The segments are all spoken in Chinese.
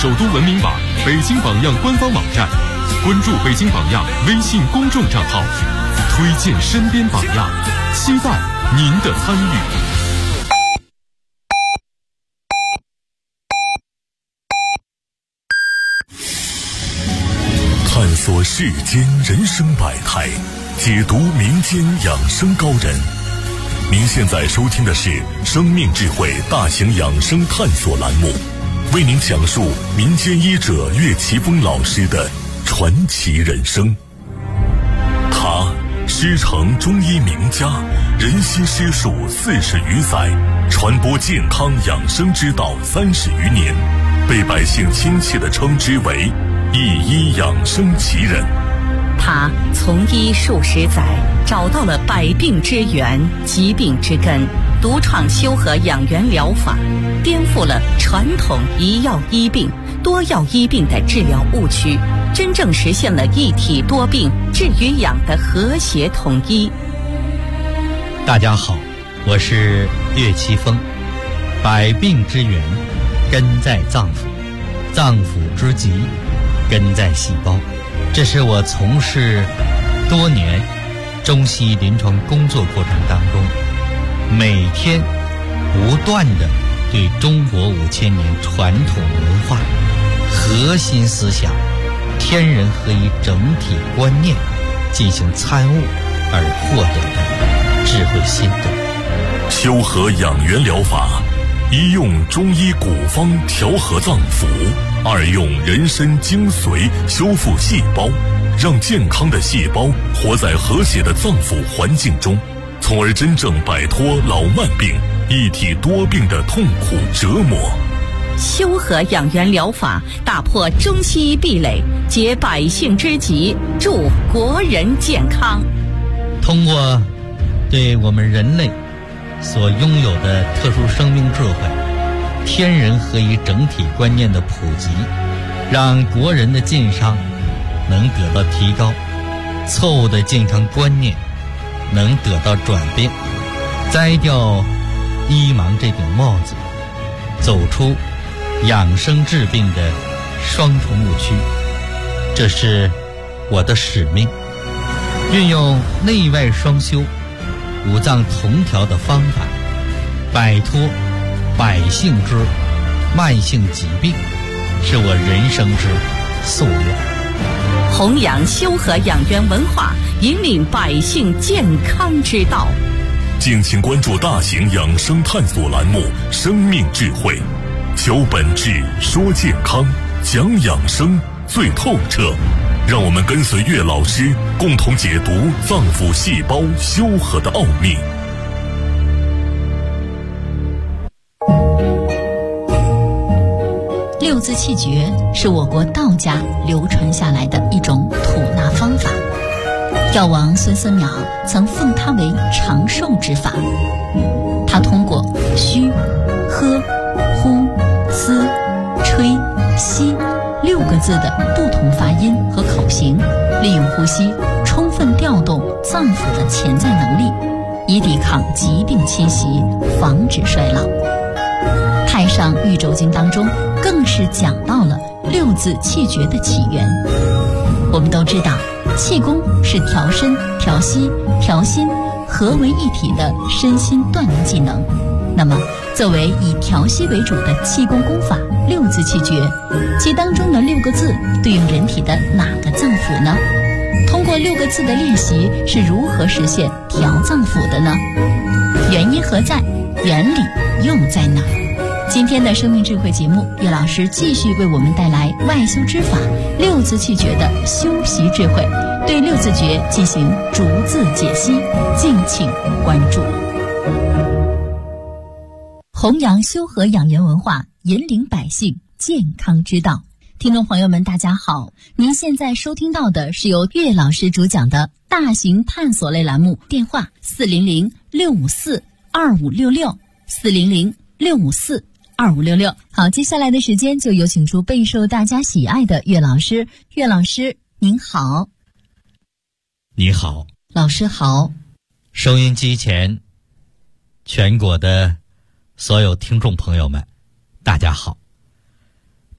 首都文明榜、北京榜样官方网站，关注北京榜样微信公众账号，推荐身边榜样，期待您的参与。 探索世间人生百态，解读民间养生高人。您现在收听的是生命智慧大型养生探索栏目，为您讲述民间医者岳奇峰老师的传奇人生。他师承中医名家，人悉师术40余载，传播健康养生之道30余年，被百姓亲切地称之为一医养生奇人。 他从医数十载，找到了百病之源、疾病之根，独创修和养元疗法，颠覆了传统一药医病、多药医病的治疗误区，真正实现了一体多病治与养的和谐统一。 大家好，我是岳奇峰。百病之源根在脏腑，脏腑之疾根在细胞。这是我从事多年中西医临床工作过程当中，每天不断地对中国5000年传统文化核心思想天人合一整体观念进行参悟而获得的智慧心得。 修和养元疗法，一用中医古方调和脏腑，二用人参精髓修复细胞，让健康的细胞活在和谐的脏腑环境中，从而真正摆脱老慢病、一体多病的痛苦折磨。 修和养元疗法打破中西医壁垒，解百姓之急，助国人健康。 通过对我们人类所拥有的特殊生命智慧、天人合一整体观念的普及，让国人的健康能得到提高，错误的健康观念能得到转变，摘掉医盲这顶帽子，走出养生治病的双重误区。这是我的使命，运用内外双修、五脏同调的方法，摆脱百姓之慢性疾病，是我人生之夙愿。 弘扬修和养元文化，引领百姓健康之道。 敬请关注大型养生探索栏目《生命智慧》，求本质，说健康，讲养生最透彻。让我们跟随岳老师，共同解读脏腑细胞修和的奥秘。 六字气诀是我国道家流传下来的一种吐纳方法。药王孙思邈曾奉它为长寿之法。他通过虚、喝、呼、滋、吹、吸6个字的不同发音和口型，利用呼吸充分调动脏腑的潜在能力，以抵抗疾病侵袭，防止衰老。太上玉轴经当中更是讲到了6字气诀的起源。我们都知道，气功是调身、调息、调心合为一体的身心锻炼技能。那么作为以调息为主的气功功法6字气诀，其当中的6个字对应人体的哪个脏腑呢？通过6个字的练习是如何实现调脏腑的呢？原因何在？原理又在哪？今天的生命智慧节目，岳老师继续为我们带来外修之法6字气诀的修习智慧，对6字诀进行逐字解析，敬请关注。弘扬修和养元文化，引领百姓健康之道。听众朋友们大家好，您现在收听到的是由岳老师主讲的大型探索类栏目，电话400-654-2566 400-654-2566。好，接下来的时间就有请出备受大家喜爱的岳老师。岳老师您好。 你好。 老师好。 收音机前全国的所有听众朋友们大家好。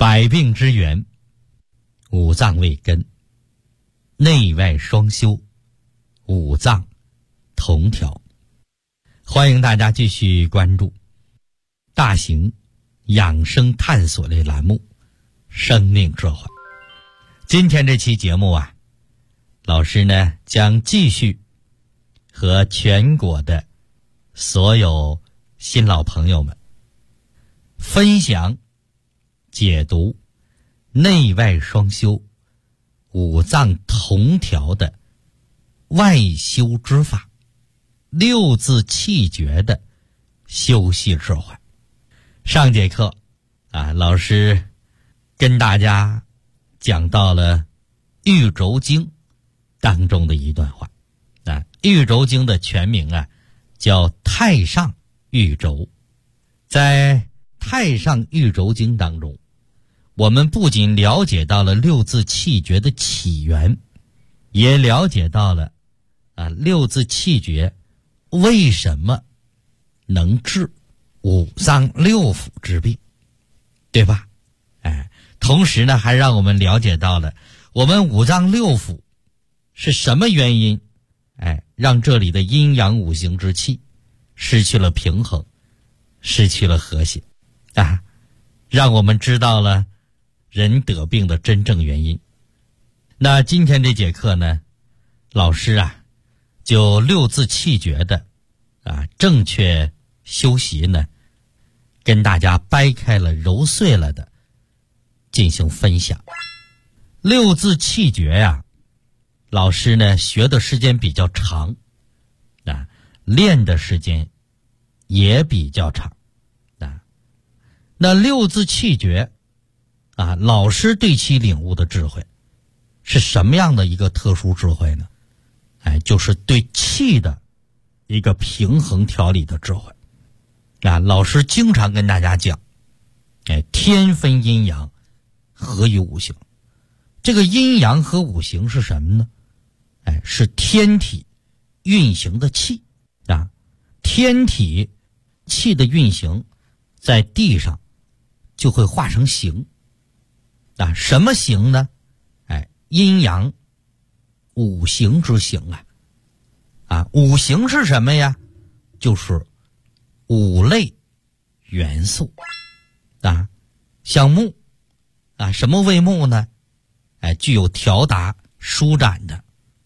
百病之源，五脏为根，内外双修，五脏同调。欢迎大家继续关注大型养生探索类栏目《生命智慧》。今天这期节目啊，老师呢将继续和全国的所有新老朋友们分享解读内外双修、五脏同调的外修之法，六字气诀的修习智慧。上节课老师跟大家讲到了玉轴经当中的一段话。玉轴经的全名叫太上玉轴。在太上玉轴经当中，我们不仅了解到了六字气诀的起源，也了解到了六字气诀为什么能治五脏六腑之病，对吧？同时呢，还让我们了解到了我们五脏六腑是什么原因让这里的阴阳五行之气失去了平衡，失去了和谐让我们知道了人得病的真正原因。那今天这节课呢，老师就六字气诀的正确修习呢，跟大家掰开了揉碎了的进行分享。六字气诀老师呢学的时间比较长练的时间也比较长那六字气诀老师对其领悟的智慧是什么样的一个特殊智慧呢？就是对气的一个平衡调理的智慧老师经常跟大家讲天分阴阳，合于五行。这个阴阳和五行是什么呢？是天体运行的气天体气的运行在地上就会化成形什么形呢？阴阳五行之形五行是什么呀？就是五类元素像木什么为木呢？具有条达舒展的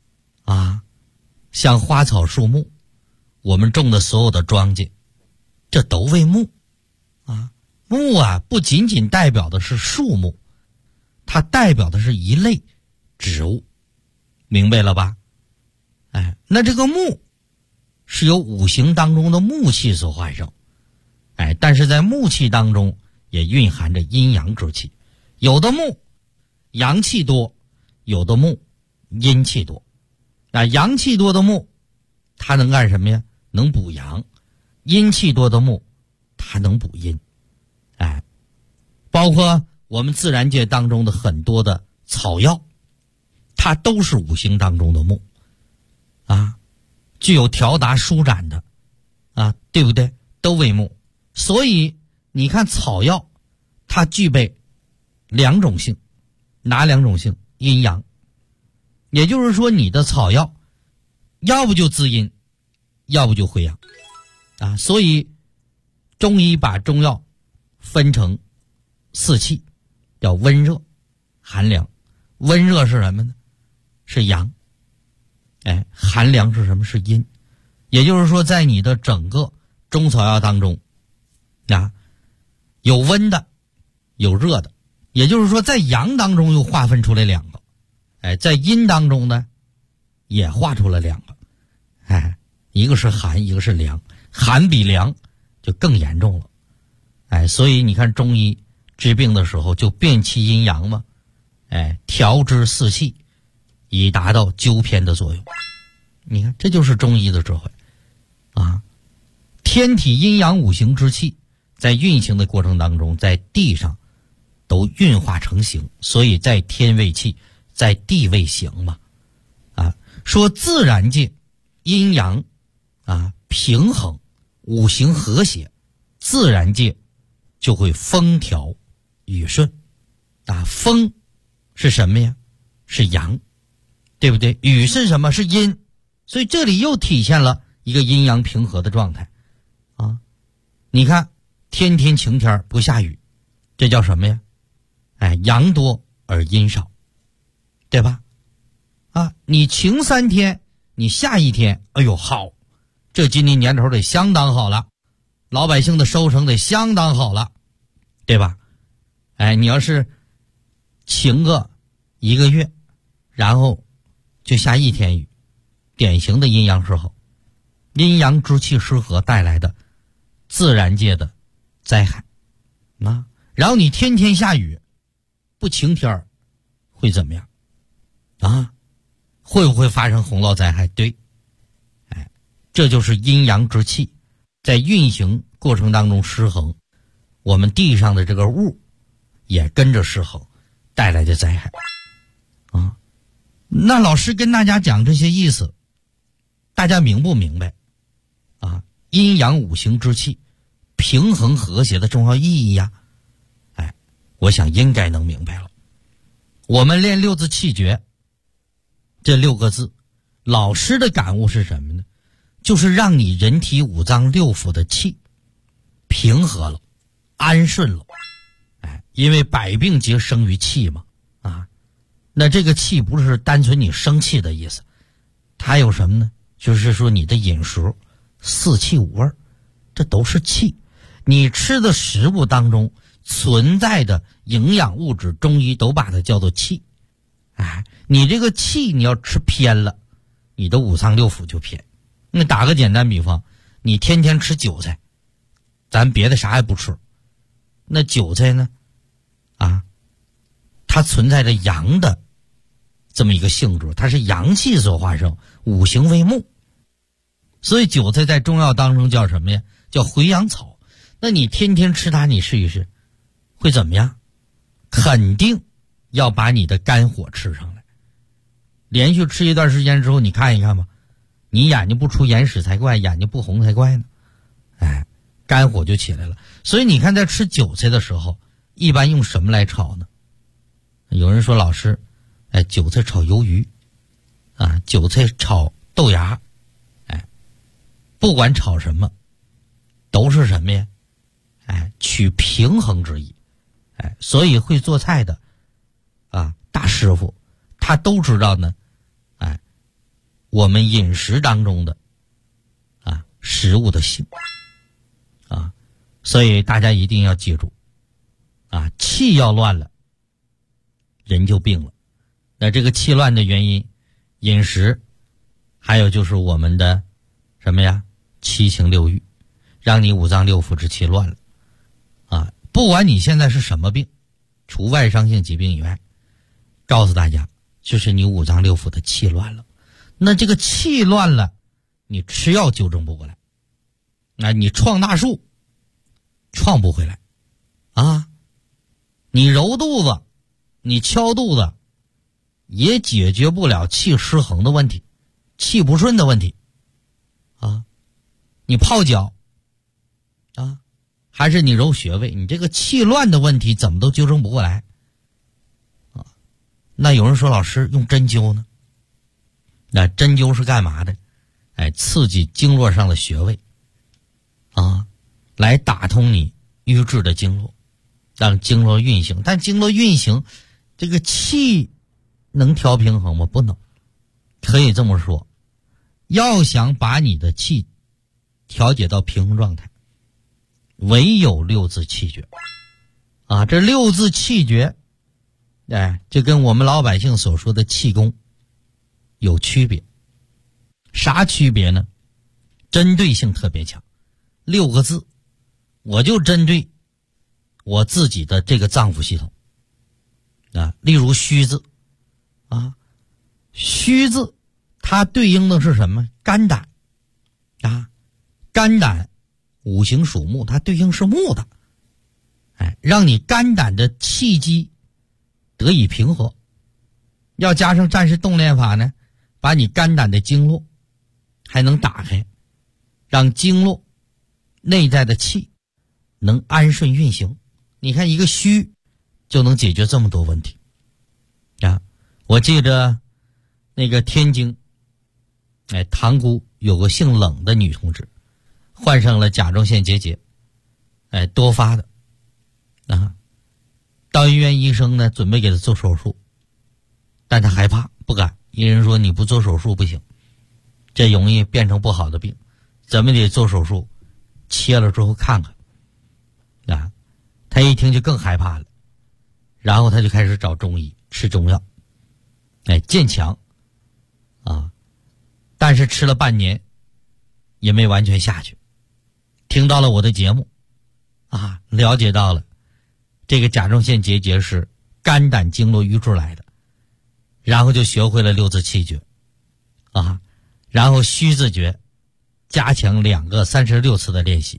像花草树木，我们种的所有的庄稼，这都为木木不仅仅代表的是树木，它代表的是一类植物，明白了吧？那这个木是由五行当中的木气所化生但是在木气当中也蕴含着阴阳之气，有的木阳气多，有的木阴气多阳气多的木它能干什么呀？能补阳。阴气多的木它能补阴包括我们自然界当中的很多的草药，它都是五行当中的木具有条达舒展的对不对？都为木。所以你看草药它具备两种性，哪两种性？阴阳。也就是说你的草药要不就滋阴，要不就回阳所以中医把中药分成四气，叫温热寒凉。温热是什么呢？是阳寒凉是什么？是阴。也就是说在你的整个中草药当中有温的有热的，也就是说在阳当中又划分出来两个在阴当中呢也划出了两个一个是寒，一个是凉。寒比凉就更严重了所以你看中医治病的时候就辨其阴阳嘛调之四气，以达到纠偏的作用。你看这就是中医的智慧天体阴阳五行之气在运行的过程当中，在地上都运化成形，所以在天为气，在地为形嘛说自然界阴阳平衡，五行和谐，自然界就会风调雨顺风是什么呀？是阳，对不对？雨是什么？是阴。所以这里又体现了一个阴阳平和的状态啊！你看，天天晴天不下雨，这叫什么呀？阳多而阴少，对吧？你晴3天，你下1天，哎呦好，这今年年头得相当好了，老百姓的收成得相当好了，对吧？你要是晴个1个月，然后就下1天雨，典型的阴阳失衡，阴阳之气失和带来的自然界的灾害然后你天天下雨，不晴天会怎么样会不会发生洪涝灾害？对，这就是阴阳之气在运行过程当中失衡，我们地上的这个物也跟着失衡带来的灾害那老师跟大家讲这些意思，大家明不明白阴阳五行之气平衡和谐的重要意义呀？我想应该能明白了。我们练六字气诀，这6个字，老师的感悟是什么呢？就是让你人体5脏6腑的气平和了，安顺了。因为百病皆生于气嘛那这个气不是单纯你生气的意思，它有什么呢？就是说你的饮食4气5味，这都是气。你吃的食物当中存在的营养物质，中医都把它叫做气。你这个气你要吃偏了，你的5脏6腑就偏。那打个简单比方，你天天吃韭菜，咱别的啥也不吃，那韭菜呢它存在着阳的这么一个性质，它是阳气所化生，五行为木，所以韭菜在中药当中叫什么呀？叫回阳草。那你天天吃它，你试一试会怎么样？肯定要把你的肝火吃上来。连续吃一段时间之后，你看一看吧，你眼睛不出眼屎才怪，眼睛不红才怪呢。肝火就起来了。所以你看，在吃韭菜的时候，一般用什么来炒呢？有人说老师，韭菜炒鱿鱼韭菜炒豆芽，不管炒什么都是什么呀？取平衡之意。所以会做菜的大师傅他都知道呢我们饮食当中的食物的性所以大家一定要记住气要乱了，人就病了。那这个气乱的原因，饮食，还有就是我们的什么呀？7情6欲，让你5脏6腑之气乱了不管你现在是什么病，除外伤性疾病以外，告诉大家就是你5脏6腑的气乱了。那这个气乱了，你吃药纠正不过来，你撞大树撞不回来你揉肚子，你敲肚子，也解决不了气失衡的问题，气不顺的问题你泡脚还是你揉穴位，你这个气乱的问题怎么都纠正不过来那有人说老师用针灸呢？那针灸是干嘛的？刺激经络上的穴位来打通你瘀滞的经络，让经络运行。但经络运行，这个气能调平衡吗？不能。可以这么说，要想把你的气调节到平衡状态，唯有6字气诀这6字气诀就跟我们老百姓所说的气功有区别。啥区别呢？针对性特别强。6个字，我就针对我自己的这个脏腑系统例如虚字虚字它对应的是什么？肝胆肝胆五行属木，它对应是木的让你肝胆的气机得以平和。要加上战士动练法呢，把你肝胆的经络还能打开，让经络内在的气能安顺运行。你看一个虚就能解决这么多问题啊！我记着那个天津塘沽有个姓冷的女同志患上了甲状腺结节，多发的啊。到医院，医生呢准备给她做手术，但她害怕不敢，医生说你不做手术不行，这容易变成不好的病，怎么得做手术，切了之后看看啊。她一听就更害怕了，然后她就开始找中医吃中药，渐强啊，但是吃了半年也没完全下去。听到了我的节目啊，了解到了这个甲状腺结节是肝胆经络淤出来的，然后就学会了六字气诀啊，然后虚字诀加强2个36次的练习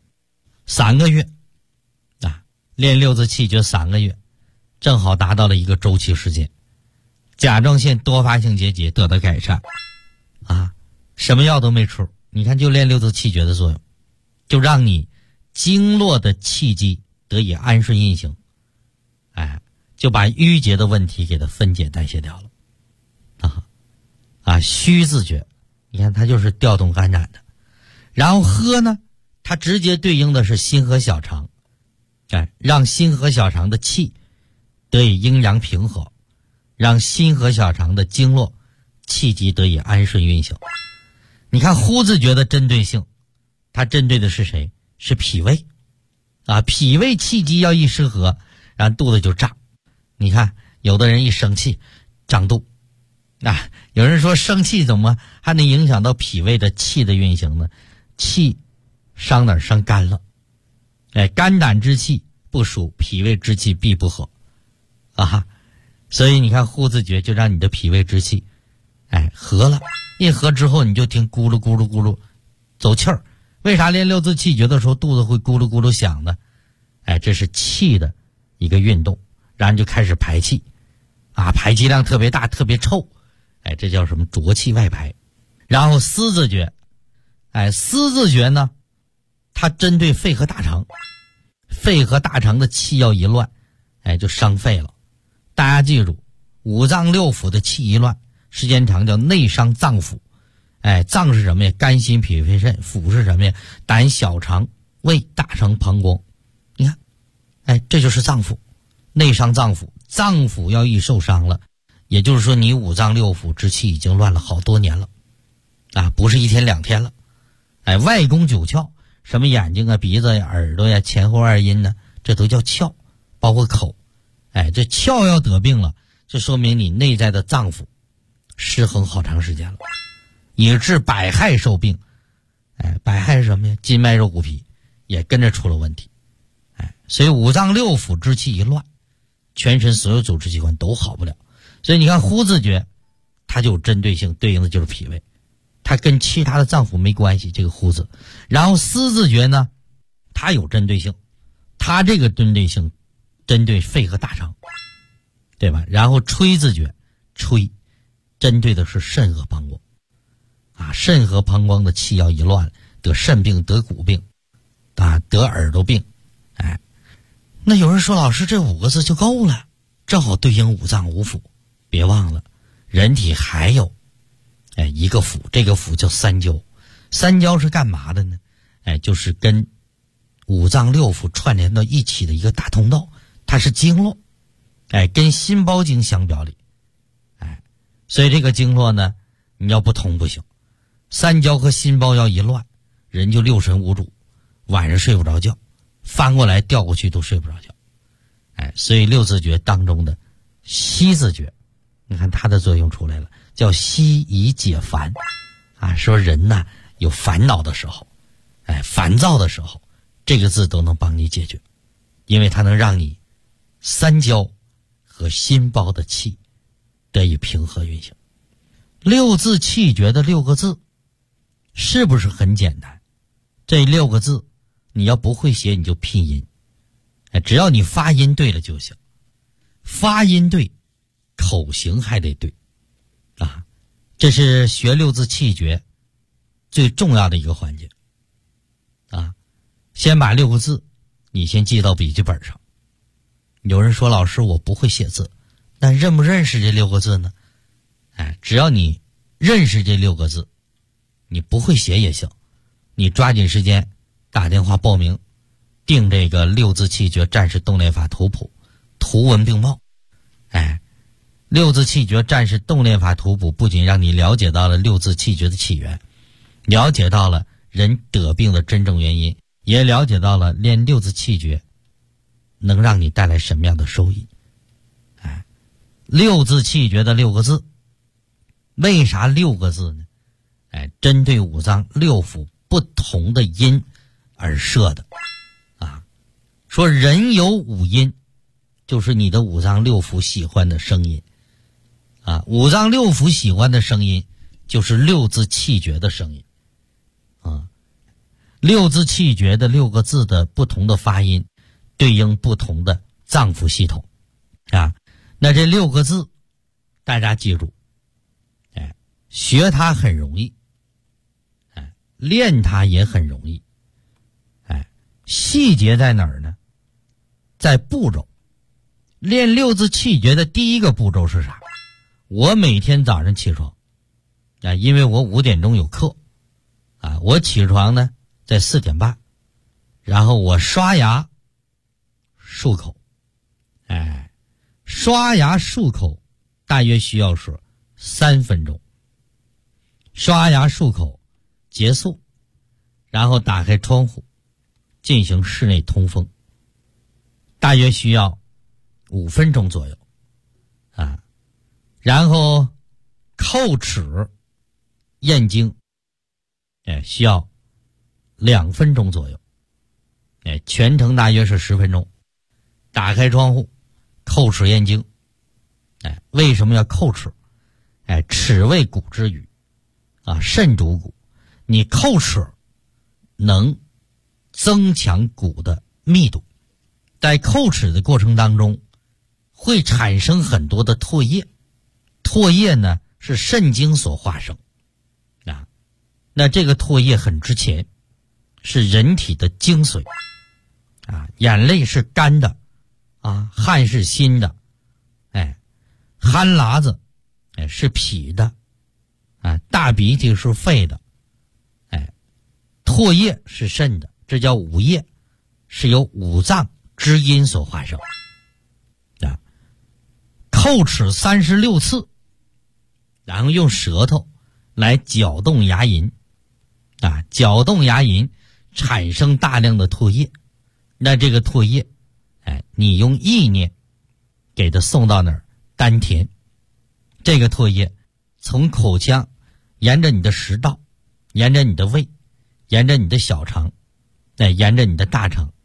，3个月啊，练六字气诀3个月，正好达到了一个周期时间，甲状腺多发性结节得到改善啊，什么药都没出，你看就练六字气诀的作用，就让你经络的气机得以安顺运行，就把淤结的问题给它分解代谢掉了虚字诀，你看它就是调动肝胆的，然后喝呢，它直接对应的是心和小肠，让心和小肠的气得以阴阳平和，让心和小肠的经络气机得以安顺运行。你看呼字诀的针对性，它针对的是谁？是脾胃脾胃气机要一失和，然后肚子就胀。你看有的人一生气胀肚有人说生气怎么还能影响到脾胃的气的运行呢？气伤哪儿？伤肝了。肝胆之气不属，脾胃之气必不和所以你看呼字诀就让你的脾胃之气和了，一和之后你就听咕噜咕噜咕噜走气儿。为啥练六字气诀的时候肚子会咕噜咕噜响呢？这是气的一个运动，然后就开始排气排气量特别大，特别臭，这叫什么？浊气外排。然后思字诀，思字诀呢，它针对肺和大肠，肺和大肠的气要一乱，就伤肺了。大家记住，五脏六腑的气一乱，时间长叫内伤脏腑。脏是什么呀？肝心脾肺肾。腑是什么呀？胆小肠胃大肠膀胱。你看这就是脏腑，内伤脏腑。脏腑要一受伤了，也就是说你五脏六腑之气已经乱了好多年了不是1天2天了。外宫9窍，什么眼睛鼻子耳朵前后2阴呢，这都叫窍，包括口。这窍要得病了，就说明你内在的脏腑失衡好长时间了，以致百害受病。百害是什么呀？筋脉肉骨皮也跟着出了问题。所以五脏六腑之气一乱，全身所有组织器官都好不了。所以你看呼字诀它就有针对性，对应的就是脾胃，它跟其他的脏腑没关系，这个呼字。然后思字诀呢，它有针对性，它这个针对性针对肺和大肠，对吧？然后吹字诀，吹针对的是肾和膀胱肾和膀胱的气要一乱，得肾病，得骨病得耳朵病。那有人说老师这5个字就够了，正好对应五脏五腑。别忘了人体还有一个腑，这个腑叫三焦。三焦是干嘛的呢？就是跟五脏六腑串联到一起的一个大通道，它是经络，跟心包经相表里。所以这个经络呢，你要不通不行。三焦和心包要一乱，人就六神无主，晚上睡不着觉，翻过来调过去都睡不着觉。所以六字诀当中的息字诀，你看它的作用出来了，叫息以解烦说人呢有烦恼的时候，烦躁的时候，这个字都能帮你解决，因为它能让你三焦和心包的气得以平和运行。六字气诀的6个字是不是很简单？这6个字你要不会写你就拼音，只要你发音对了就行。发音对，口型还得对这是学六字气诀最重要的一个环节先把6个字你先记到笔记本上， 有人说老师我不会写字，那认不认识这6个字呢？只要你认识这6个字，你不会写也行，你抓紧时间打电话报名，订这个6字气诀战士动练法图谱，图文并茂。6字气诀战士动练法图谱不仅让你了解到了6字气诀的起源，了解到了人得病的真正原因，也了解到了练6字气诀能让你带来什么样的收益。6字气诀的6个字，为啥6个字呢？针对五脏6腑不同的音而设的。说人有5音，就是你的五脏6腑喜欢的声音。五脏6腑喜欢的声音就是6字气诀的声音。6字气诀的6个字的不同的发音对应不同的脏腑系统。那这6个字大家记住，学它很容易，练它也很容易。细节在哪儿呢？在步骤。练6字气诀的第一个步骤是啥？我每天早上起床，因为我5点钟有课，我起床呢在4点半，然后我刷牙漱口。刷牙漱口大约需要是3分钟。刷牙漱口结束，然后打开窗户进行室内通风，大约需要5分钟左右。然后叩齿咽经，需要2分钟左右。全程大约是10分钟。打开窗户叩齿咽经。为什么要叩齿？齿为骨之余，肾主骨，你叩齿能增强骨的密度。在叩齿的过程当中会产生很多的唾液，唾液呢是肾经所化生。那这个唾液很值钱，是人体的精髓。眼泪是干的，汗是辛的，汗喇子是脾的，大鼻涕是肺的，唾液是肾的，这叫五液，是由五脏之阴所化生。叩齿36次，然后用舌头来搅动牙龈，搅动牙龈产生大量的唾液。那这个唾液，你用意念给它送到哪儿？丹田。这个唾液从口腔沿着你的食道，沿着你的胃，沿着你的小肠，沿着你的大肠，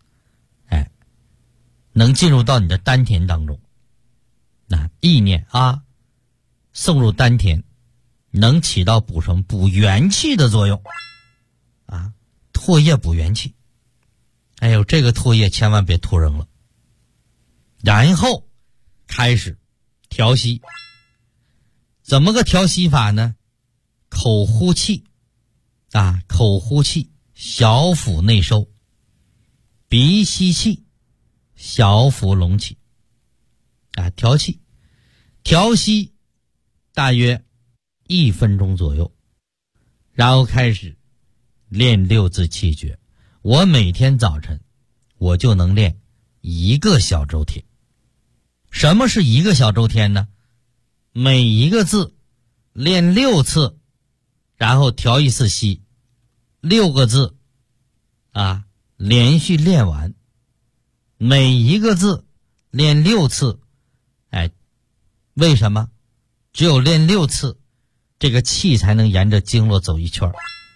能进入到你的丹田当中。意念送入丹田，能起到补什么？补元气的作用。唾液补元气。这个唾液千万别吐扔了。然后开始调息。怎么个调息法呢？口呼气，口呼气，小腹内收；鼻吸气，小腹隆起。调气，调息大约1分钟左右，然后开始练6字气诀。我每天早晨我就能练1个小周天。什么是1个小周天呢？每一个字练6次，然后调1次息，6个字连续练完。每一个字练6次。为什么？只有练6次，这个气才能沿着经络走一圈。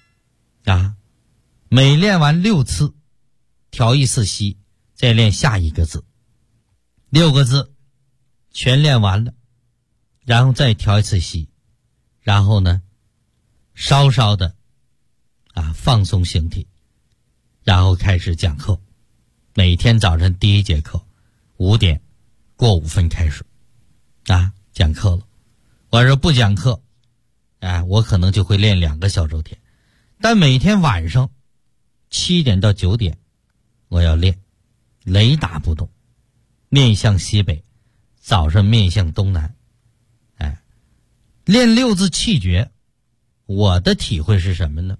每练完6次，调1次息，再练下一个字，6个字全练完了，然后再调1次息，然后呢稍稍的放松形体，然后开始讲课。每天早晨第1节课5点过5分开始讲课了。我说不讲课我可能就会练2个小周天。但每天晚上7点到9点我要练，雷打不动。 面向西北，早上面向东南。练六字气诀，我的体会是什么呢？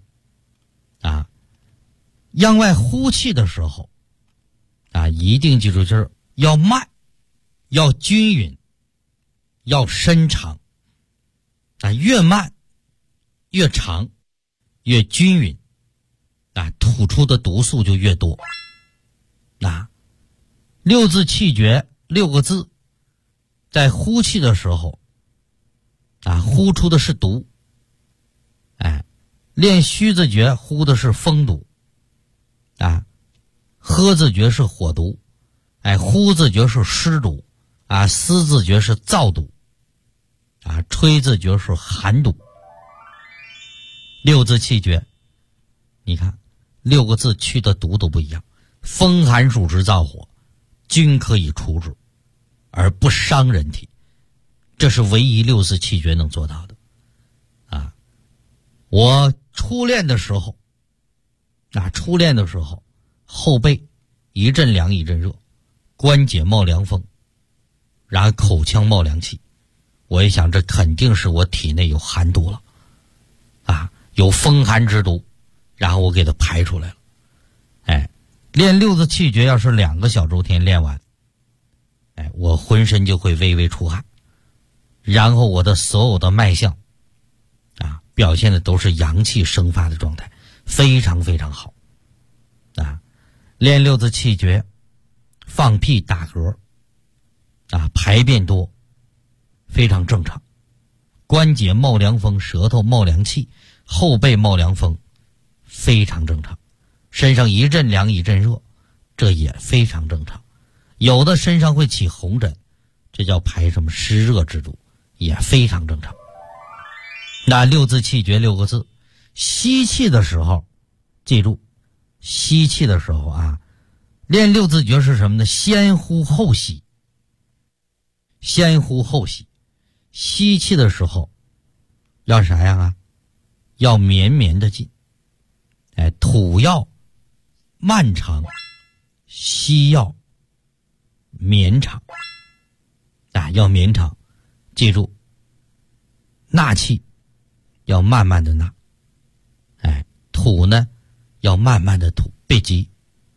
向外呼气的时候一定记住，就是要慢，要均匀，要深长。越慢越长越均匀，吐出的毒素就越多。六字气诀6个字，在呼气的时候呼出的是毒。练虚字诀呼的是风毒。喝字诀是火毒。呼字诀是湿毒。思字诀是燥毒。吹字诀是寒毒。六字气诀，你看6个字去的毒都不一样。风寒暑湿燥火均可以除之，而不伤人体，这是唯一六字气诀能做到的。我初练的时候后背一阵凉一阵热，关节冒凉风，然后口腔冒凉气，我一想这肯定是我体内有寒毒了有风寒之毒，然后我给它排出来了。练六字气诀要是2个小周天练完，我浑身就会微微出汗，然后我的所有的脉象表现的都是阳气生发的状态，非常非常好。练六字气诀，放屁打嗝排便多，非常正常。关节冒凉风，舌头冒凉气，后背冒凉风，非常正常。身上一阵凉一阵热，这也非常正常。有的身上会起红疹，这叫排什么湿热之毒，也非常正常。那六字气诀6个字，吸气的时候记住，吸气的时候练六字诀是什么呢？先呼后吸。先呼后吸，吸气的时候要啥样要绵绵的进。吐要漫长，吸要绵长。要绵长，记住，纳气要慢慢的纳，吐呢要慢慢的吐，别急。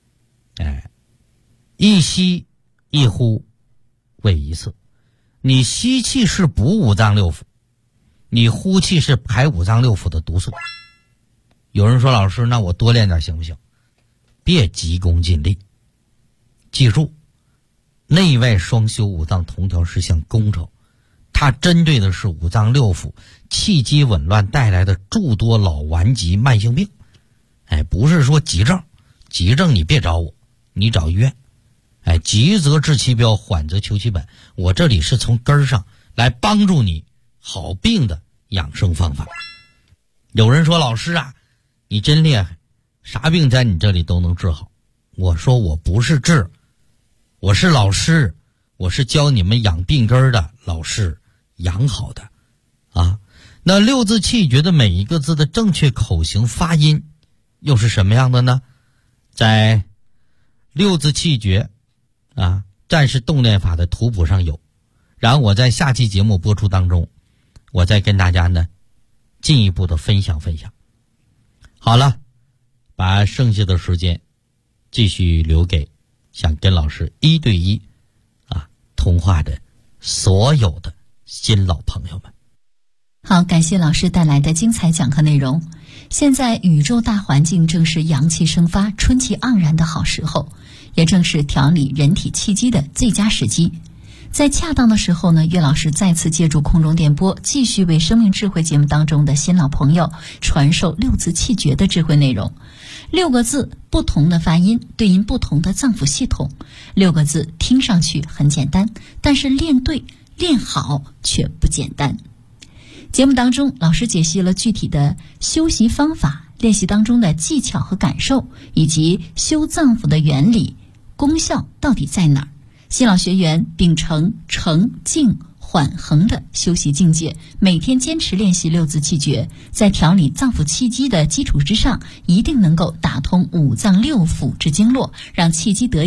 一吸一呼为一次。你吸气是补5脏6腑，你呼气是排5脏6腑的毒素。有人说老师，那我多练点行不行？别急功近利，记住，内外双修5脏同调是项工程，它针对的是5脏6腑气机紊乱带来的诸多老顽疾慢性病。不是说急症，急症你别找我，你找医院。急则治其标，缓则求其本。我这里是从根儿上来帮助你好病的养生方法。有人说老师你真厉害，啥病在你这里都能治好。我说我不是治，我是老师，我是教你们养病根的老师，养好的那六字气诀的每一个字的正确口型发音又是什么样的呢？在六字气诀战士动练法的图谱上有，然后我在下期节目播出当中，我再跟大家呢进一步的分享。好了，把剩下的时间继续留给想跟老师1对1通话的所有的新老朋友们。 好，感谢老师带来的精彩讲课内容。现在宇宙大环境正是阳气生发、春气盎然的好时候，也正是调理人体气机的最佳时机。在恰当的时候呢，岳老师再次借助空中电波，继续为生命智慧节目当中的新老朋友传授六字气诀的智慧内容。6个字，不同的发音对应不同的脏腑系统。6个字听上去很简单，但是练对练好却不简单。节目当中，老师解析了具体的修习方法、练习当中的技巧和感受，以及修脏腑的原理、功效到底在哪儿。新老学员秉承诚、静、缓、恒的修习境界，每天坚持练习六字气诀，在调理脏腑气机的基础之上，一定能够打通5脏6腑之经络，让气机得以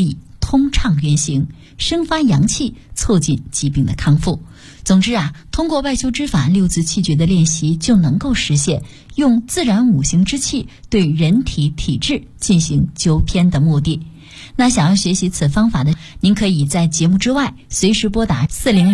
通畅运行，生发阳气，促进疾病的康复。总之啊，通过外修之法六字气诀的练习，就能够实现用自然五行之气对人体体质进行纠偏的目的。那想要学习此方法的，您可以在节目之外随时拨打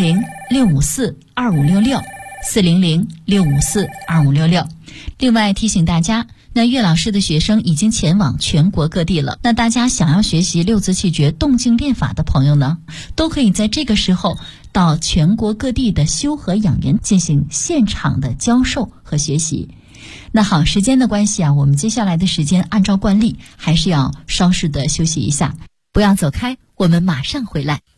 400-654-2566，400-654-2566。另外提醒大家，那岳老师的学生已经前往全国各地了。那大家想要学习六字气诀动静练法的朋友呢，都可以在这个时候到全国各地的修和养元进行现场的教授和学习。那好，时间的关系啊，我们接下来的时间按照惯例还是要稍事的休息一下，不要走开，我们马上回来。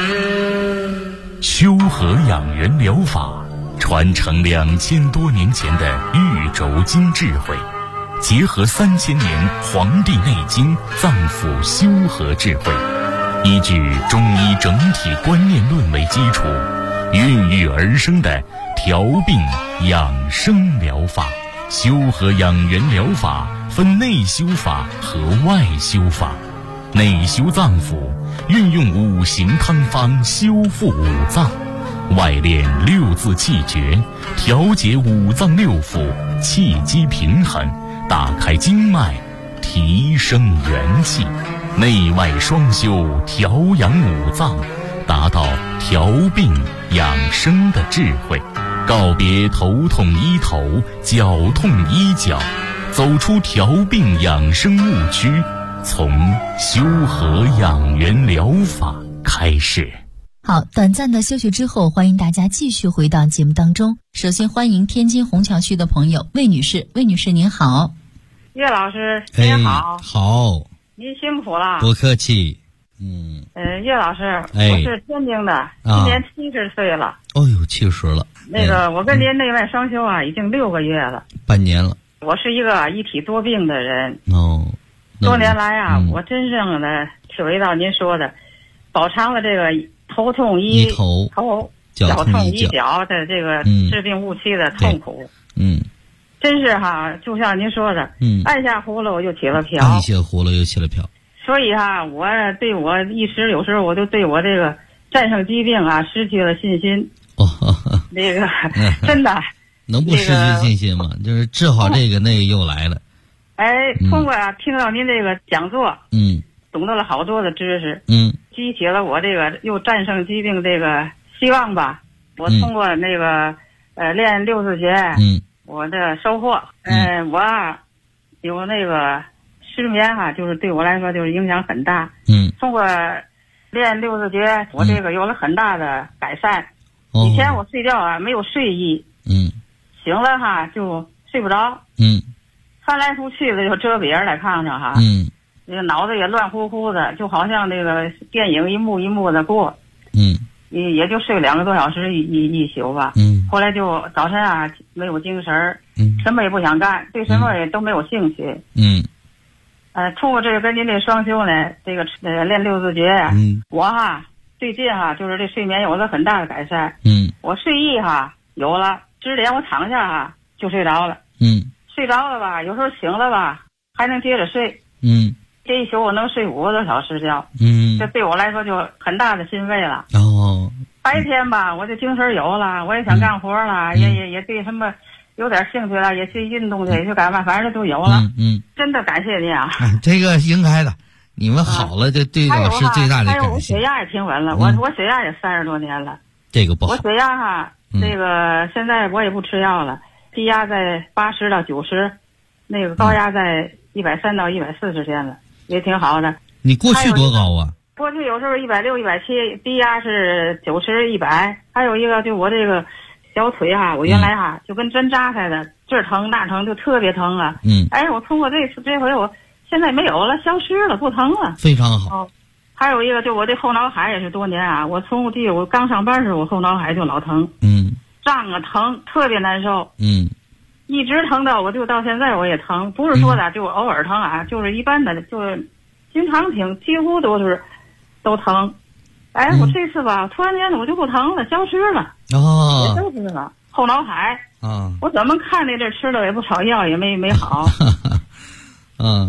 修和养元疗法传承2000多年前的玉轴经智慧，结合3000年《黄帝内经》脏腑修和智慧，依据中医整体观念论为基础，孕育而生的调病养生疗法。修和养元疗法分内修法和外修法。内修脏腑，运用五行汤方修复五脏；外练六字气诀，调节五脏六腑，气机平衡，打开经脉，提升元气。内外双修，调养五脏，达到调病养生的智慧。告别头痛医头，脚痛医脚，走出调病养生误区，从修和养元疗法开始。 好，短暂的休息之后，欢迎大家继续回到节目当中。首先欢迎天津虹桥区的朋友魏女士。魏女士您好。 岳老师您好。 好， 您辛苦了。 不客气。 岳老师，我是天津的，今年70岁了。 哦呦，70了。 那个我跟您内外双修啊，已经6个月了， 半年了。 我是一个一体多病的人。 哦。 多年来啊，我真正的体会到您说的，饱尝了这个头痛医头，脚痛医脚的这个治病误区的痛苦。真是哈，就像您说的，按下葫芦又起了瓢， 按下葫芦又起了瓢。 所以哈，我对我有时候我就对我这个战胜疾病啊失去了信心。那个真的能不失去信心吗？就是治好这个那个又来了。 通过听到您这个讲座，懂得了好多的知识，激起了我这个又战胜疾病这个希望吧。我通过那个练六字诀，我的收获，我有那个失眠哈，就是对我来说就是影响很大。通过练六字诀，我这个有了很大的改善。以前我睡觉啊没有睡意，醒了哈就睡不着，翻来覆去的就遮别人在炕上哈，这个脑子也乱乎乎的，就好像那个电影一幕一幕的过，也就睡2个多小时一宿吧。后来就早晨啊没有精神，什么也不想干，对什么也都没有兴趣。通过这个跟您这双修呢，这个练六字诀呀，我哈最近哈就是这睡眠有了很大的改善。我睡意哈有了，10点我躺下哈就睡着了。睡着了吧，有时候醒了吧还能接着睡。这一宿我能睡5个多小时觉。这对我来说就很大的欣慰了。白天吧我就精神有了，我也想干活了，也对什么有点兴趣了，也去运动去，也去干嘛，反正都有了。真的感谢您啊！ 这个应该的，你们好了，这对老师最大的感谢。 还有我血压也平稳了，我血压也30多年了。 这个不好。 我血压哈，这个现在我也不吃药了，低压在80到90，那个高压在130到140之间了，也挺好的。 你过去多高啊？ 过去有时候160、170，低压是90、100。还有一个就我这个小腿哈，我原来哈就跟针扎开的，这儿疼那疼，就特别疼啊。我通过这回我现在没有了，消失了，不疼了， 非常好。 还有一个就我这后脑海也是多年啊，我我刚上班时我后脑海就老疼，胀啊疼，特别难受。一直疼到我就到现在我也疼，不是说的就偶尔疼啊，就是一般的，就是经常挺几乎都疼。我这次吧突然间我就不疼了，消失了。也都知道后脑海我怎么看那阵吃了也不少药也没好。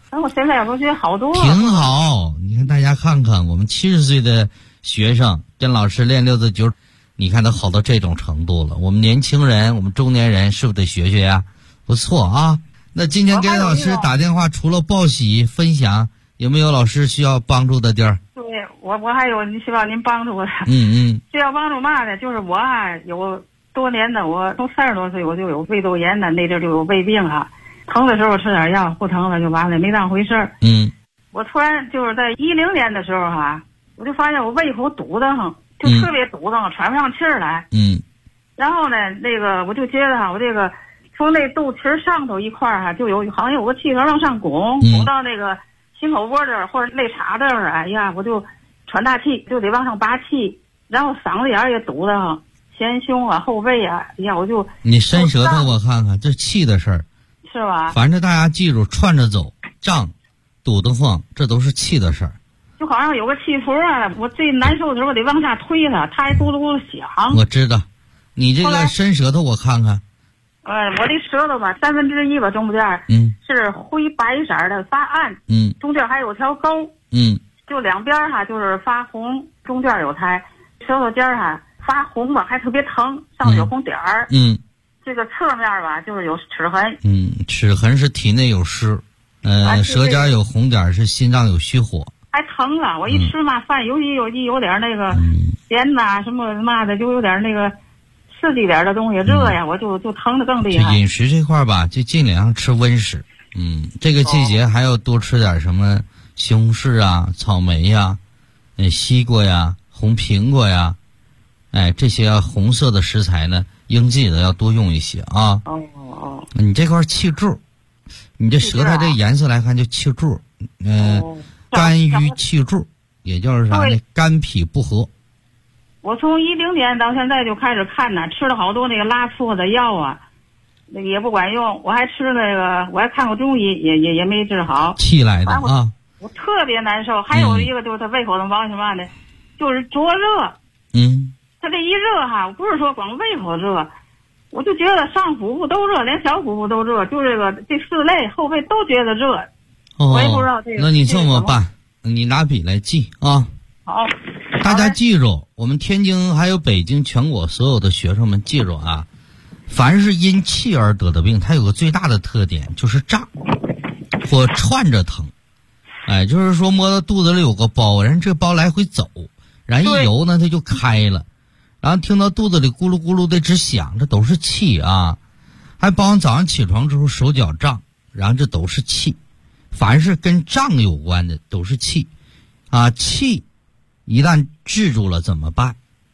那我现在我觉得好多了。 挺好，你看大家看看，我们70岁的学生跟老师练6字诀，你看都好到这种程度了。我们年轻人，我们中年人是不是得学学呀？不错啊。那今天给老师打电话，除了报喜分享，有没有老师需要帮助的地儿？ 对，我还有希望您帮助我。需要帮助嘛的，就是我有多年的，我从30多岁我就有胃窦炎的，那阵就有胃病疼的时候吃点药，不疼了就完了，没当回事儿。我突然就是在10年的时候我就发现我胃口堵得慌，就特别堵得慌，喘不上气儿来。然后呢，那个我就觉得我这个从那肚脐上头一块就好像有个气团往上拱到那个心口窝这儿或者肋叉这儿，哎呀，我就喘大气，就得往上拔气，然后嗓子眼也堵得慌，前胸后背哎呀，我就你伸舌头我看看，这气的事儿是吧？ 反正大家记住，串着走，胀、堵得慌，这都是气的事儿。 就好像有个气坨我最难受的时候我得往下推它，它还咕噜咕噜响。 我知道，你这个伸舌头我看看。 我这舌头吧1/3吧，中间是灰白色的发暗，中间还有条沟，就两边就是发红，中间有苔，舌头尖发红吧，还特别疼，上面有红点儿，这个侧面吧就是有齿痕， 齿痕是体内有湿，舌尖有红点是心脏有虚火， 还疼了。我一吃饭，尤其有点那个咸呐什么嘛的，就有点那个刺激点的东西，热呀，我就疼得更厉害。 饮食这块吧，就尽量吃温食。这个季节还要多吃点什么西红柿草莓呀，西瓜呀，红苹果呀，这些红色的食材呢，应季的要多用一些啊。你这块气柱，你这舌苔这颜色来看就气柱，肝郁气柱，也就是啥呢？肝脾不和。 我从10年到现在就开始看吃了好多那个拉错的药那个也不管用，我还吃那个，我还看过中医，也没治好。 气来的我特别难受。还有一个就是他胃口的毛什么呢，就是灼热。他这一热我不是说光胃口热，我就觉得上腹部都热，连小腹部都热，就这4类后背都觉得热。我也不知道这个。 那你这么办，你拿笔来记啊。 好。 大家记住，我们天津还有北京全国所有的学生们记住凡是因气而得的病，它有个最大的特点就是胀或串着疼。就是说摸到肚子里有个包，然后这包来回走，然后一游呢它就开了，然后听到肚子里咕噜咕噜的直响，这都是气还包括早上起床之后手脚胀，然后这都是气。凡是跟胀有关的都是气气一旦治住了怎么办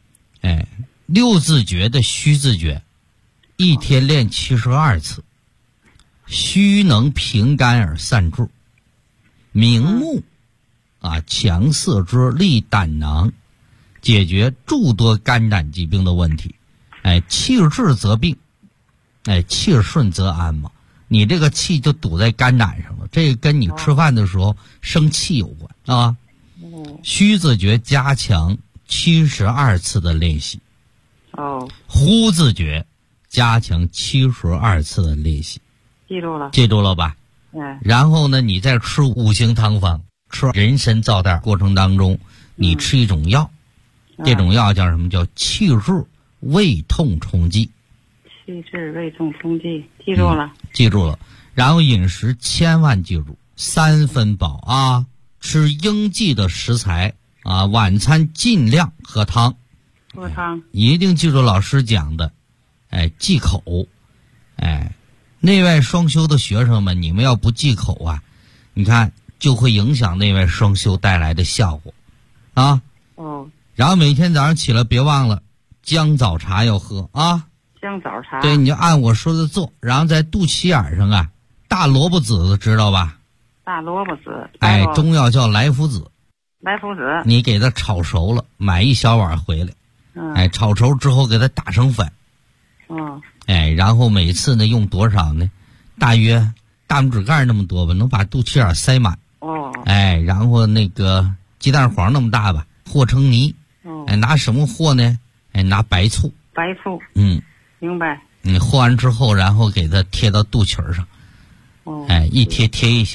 ？6字诀的虚字诀一天练72次，虚能平肝而散注，明目强四肢利胆囊，解决诸多肝胆疾病的问题。气滞则病，气顺则安嘛。你这个气就堵在肝胆上了，这个跟你吃饭的时候生气有关虚字诀加强72次的练习。呼字诀加强72次的练习。记住了吧？然后呢，你在吃5行汤方，吃人参皂袋过程当中，你吃一种药，这种药叫什么？叫气滞胃痛冲剂。 气滞胃痛冲剂，记住了。 记住了。然后饮食千万记住3分饱吃应季的食材晚餐尽量喝汤。 喝汤。 一定记住老师讲的，忌口。内外双修的学生们，你们要不忌口你看就会影响内外双修带来的效果然后每天早上起来别忘了姜枣茶要喝姜枣茶。 对，你就按我说的做，然后在肚脐眼上大萝卜籽子知道吧？ 大萝卜籽。 中药叫来福子。 来福子。 你给它炒熟了，买一小碗回来。炒熟之后给它打成粉。然后每次呢用多少呢？大约大拇指盖那么多吧，能把肚脐眼塞满。然后那个鸡蛋黄那么大吧，和成泥。拿什么和呢？拿白醋。 白醋。明白。你和完之后，然后给它贴到肚脐上。一贴一宿，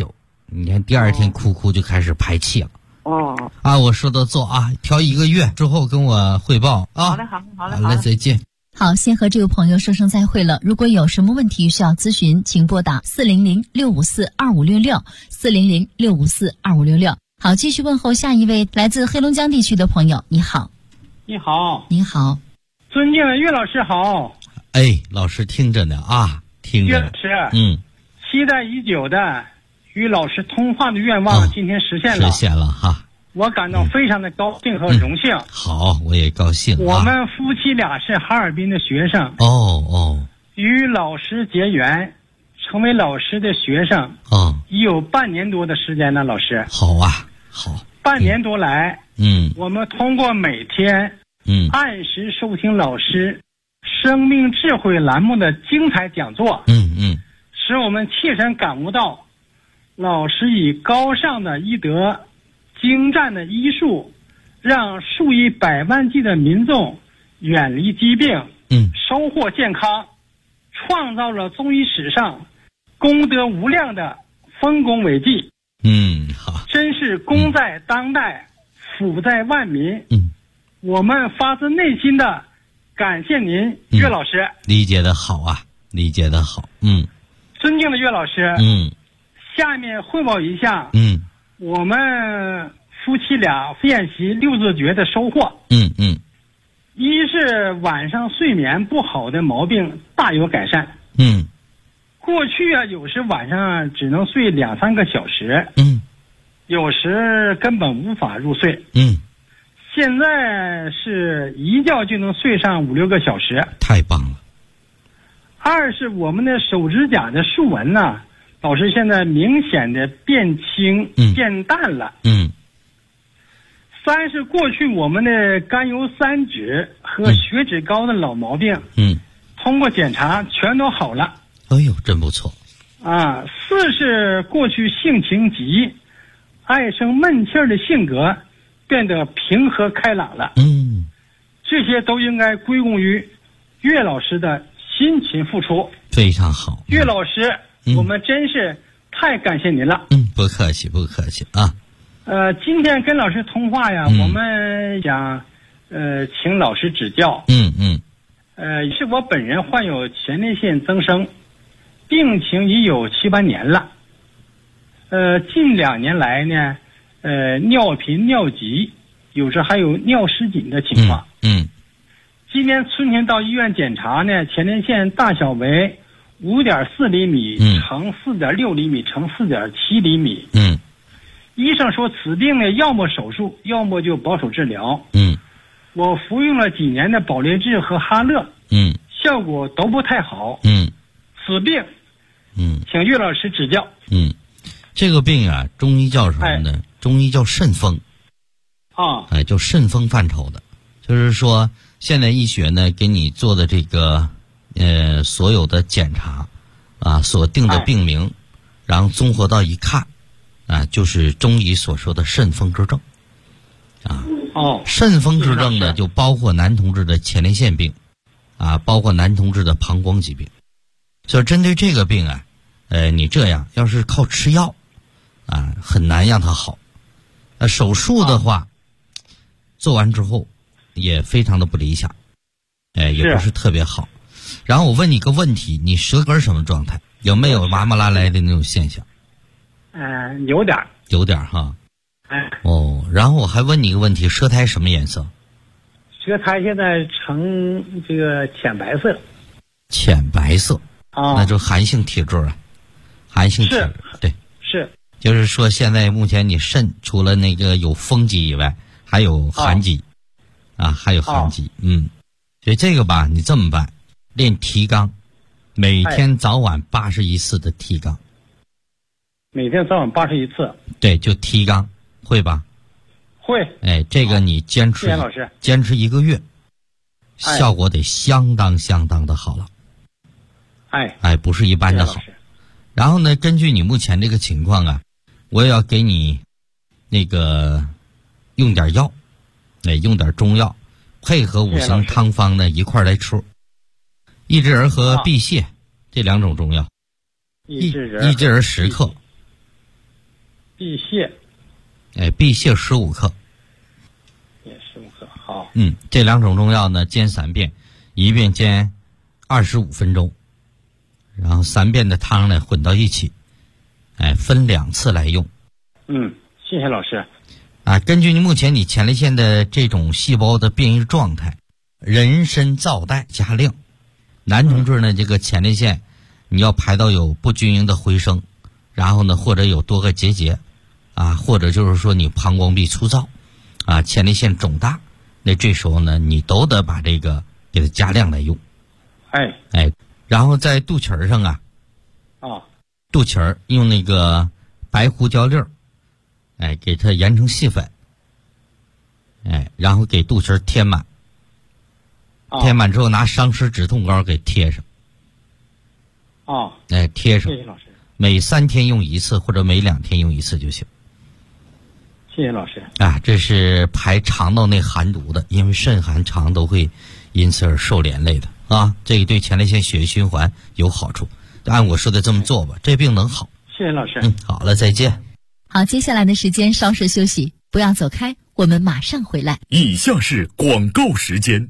你看第二天哭就开始排气了。我说的做啊，调1个月之后跟我汇报啊。 好嘞， 再见。 好，先和这位朋友说声再会了。如果有什么问题需要咨询，请拨打400-654-2566，400-654-2566。好，继续问候下一位来自黑龙江地区的朋友。你好。 你好。 你好。 尊敬的岳老师好。 老师听着呢啊，听着。 岳老师，期待已久的与老师通话的愿望今天实现了。 实现了哈。 我感到非常的高兴和荣幸。 好，我也高兴。 我们夫妻俩是哈尔滨的学生。与老师结缘，成为老师的学生。已有半年多的时间了，老师。 好啊，好。 半年多来，我们通过每天按时收听老师生命智慧栏目的精彩讲座，使我们切身感悟到老师以高尚的医德、精湛的医术，让数以百万计的民众远离疾病，收获健康，创造了中医史上功德无量的丰功伟绩。 好， 真是功在当代，福在万民。我们发自内心的感谢您，岳老师。 理解的好啊，理解的好。 尊敬的岳老师，下面汇报一下，我们夫妻俩练习六字诀的收获。一是晚上睡眠不好的毛病大有改善。过去有时晚上只能睡2-3个小时，有时根本无法入睡。现在是一觉就能睡上5-6个小时， 太棒了。 二是我们的手指甲的竖纹呢，老师现在明显的变轻、变淡了。三是过去我们的甘油三酯和血脂高的老毛病，通过检查全都好了。 真不错。 四是过去性情急、爱生闷气儿的性格变得平和开朗了。这些都应该归功于岳老师的辛勤付出。 非常好。 岳老师，我们真是太感谢您了。 不客气不客气啊。 今天跟老师通话呀，我们想请老师指教。是我本人患有前列腺增生，病情已有7-8年了。近2年来呢，尿频尿急，有时还有尿失禁的情况。今年春天到医院检查呢，前列腺大小为5.4厘米乘4.6厘米乘4.7厘米。医生说此病呢，要么手术，要么就保守治疗。我服用了几年的保列治和哈勒，效果都不太好。此病，请岳老师指教。 这个病啊，中医叫什么呢？中医叫肾风。叫肾风范畴的，就是说现代医学呢给你做的这个所有的检查所定的病名，然后综合到一看就是中医所说的肾风之症。肾风之症呢就包括男同志的前列腺病包括男同志的膀胱疾病。所以针对这个病你这样要是靠吃药很难让它好。手术的话做完之后也非常的不理想，也不是特别好。然后我问你个问题，你舌根什么状态？有没有麻麻拉来的那种现象？ 有点哈。然后我还问你一个问题，舌苔什么颜色？ 舌苔现在呈这个浅白色。 浅白色那就寒性体质了。寒性体质，对， 是。 就是说现在目前你肾除了那个有风疾以外，还有寒疾还有寒疾。所以这个吧，你这么办，练提肛，每天早晚81次的提肛。 每天早晚81次。 对，就提肛，会吧？ 会。 这个你坚持1个月，效果得相当的好了。不是一般的好。然后呢，根据你目前这个情况我也要给你那个用点药，用点中药，配合5行汤方呢一块来吃。益智仁和碧泻这2种中药，益智仁10克， 荜荠。 荜荠15克。 也15克，好。 这2种中药呢，煎3遍，一遍煎25分钟，然后3遍的汤呢混到一起，分2次来用。 谢谢老师。 根据目前你前列腺的这种细胞的变异状态，人参皂苷加量。男同志呢，这个前列腺你要排到有不均匀的回声，然后呢或者有多个结节或者就是说你膀胱壁粗糙前列腺肿大，那这时候呢你都得把这个给它加量来用。然后在肚脐上肚脐用那个白胡椒粒给它研成细粉，然后给肚脐填满，填满之后拿伤湿止痛膏给贴上。贴上。 谢谢老师。 每3天用1次或者每2天用1次就行。 谢谢老师。 这是排肠道内寒毒的，因为肾寒肠都会因此而受连累的这个对前列腺血液循环有好处。按我说的这么做吧，这病能好。 谢谢老师。 好了，再见。 好，接下来的时间稍事休息，不要走开，我们马上回来。 以下是广告时间。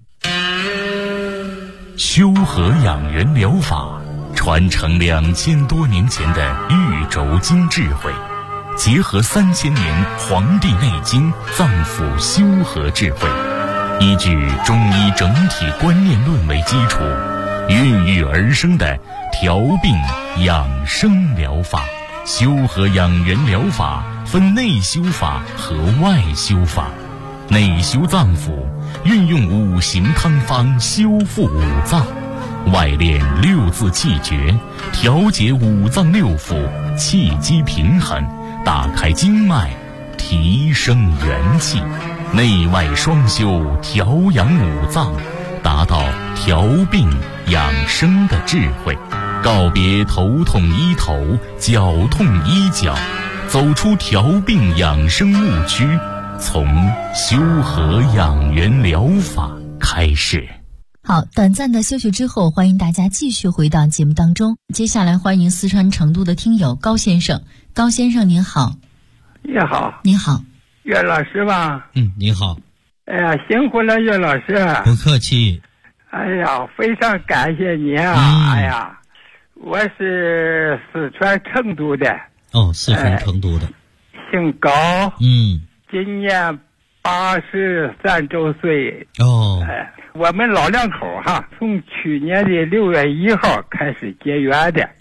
修和养元疗法传承2000多年前的玉轴经智慧，结合3000年《黄帝内经》脏腑修和智慧，依据中医整体观念论为基础，孕育而生的调病养生疗法。修和养元疗法分内修法和外修法。内修脏腑，运用5行汤方修复5脏；外练6字气诀，调节5脏6腑，气机平衡，打开经脉，提升元气。内外双修，调养5脏，达到调病养生的智慧。告别头痛医头，脚痛医脚，走出调病养生误区，从修和养元疗法开始。 好，短暂的休息之后，欢迎大家继续回到节目当中。接下来欢迎四川成都的听友高先生。高先生您好。 你好。 你好。 岳老师吧。 你好。 哎呀，辛苦了岳老师。 不客气。 哎呀，非常感谢你啊。哎呀，我是四川成都的。 四川成都的。 姓高。今年83周岁。我们老两口从去年的6月1号开始结缘的。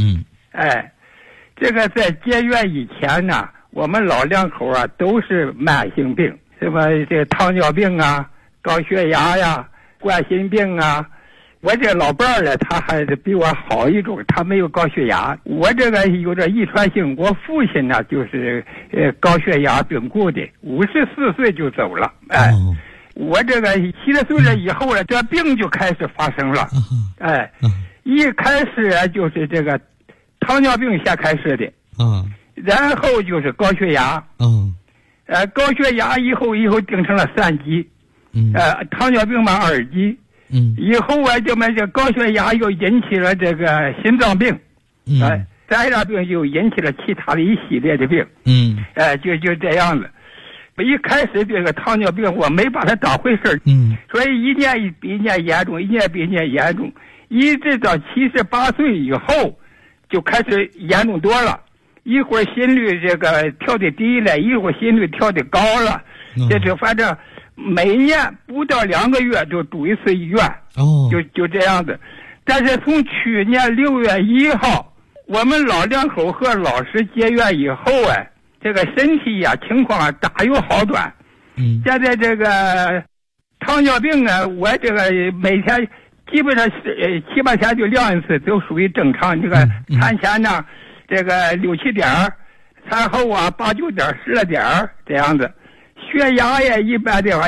这个在结缘以前呢，我们老两口都是慢性病，什么这个糖尿病高血压呀、冠心病我这老伴儿呢，他还是比我好一种，他没有高血压。我这个有点遗传性，我父亲呢就是高血压病故的，54岁就走了。我这个70岁了以后呢，这病就开始发生了。一开始就是这个糖尿病先开始的。然后就是高血压。高血压以后定成了3级。糖尿病嘛2级。以后就这高血压又引起了这个心脏病。再一病又引起了其他的一系列的病。就这样子。一开始这个糖尿病我没把它当回事。所以一年比一年严重，一年比一年严重，一直到78岁以后就开始严重多了。一会儿心率这个调的低了，一会儿心率调的高了。这反正每年不到2个月就住一次医院。就这样子。但是从去年6月1号我们老两口和老师结缘以后这个身体情况大有好转。现在这个糖尿病我这个每天基本上是7、8天就量一次，都属于正常。这个餐前呢，这个6、7点，餐后8、9点、12点这样子。血压一般的话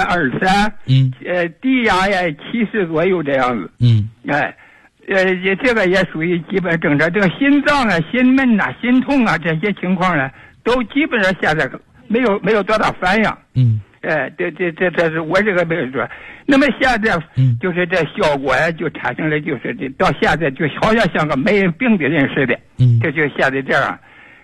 123，低压70左右这样子。这个也属于基本正常。这个心脏心闷心痛这些情况呢，都基本上现在没有多大反应。这是我这个没有说。那么现在就是这效果就产生了，就是到现在就好像像个没病的人似的。就现在这样。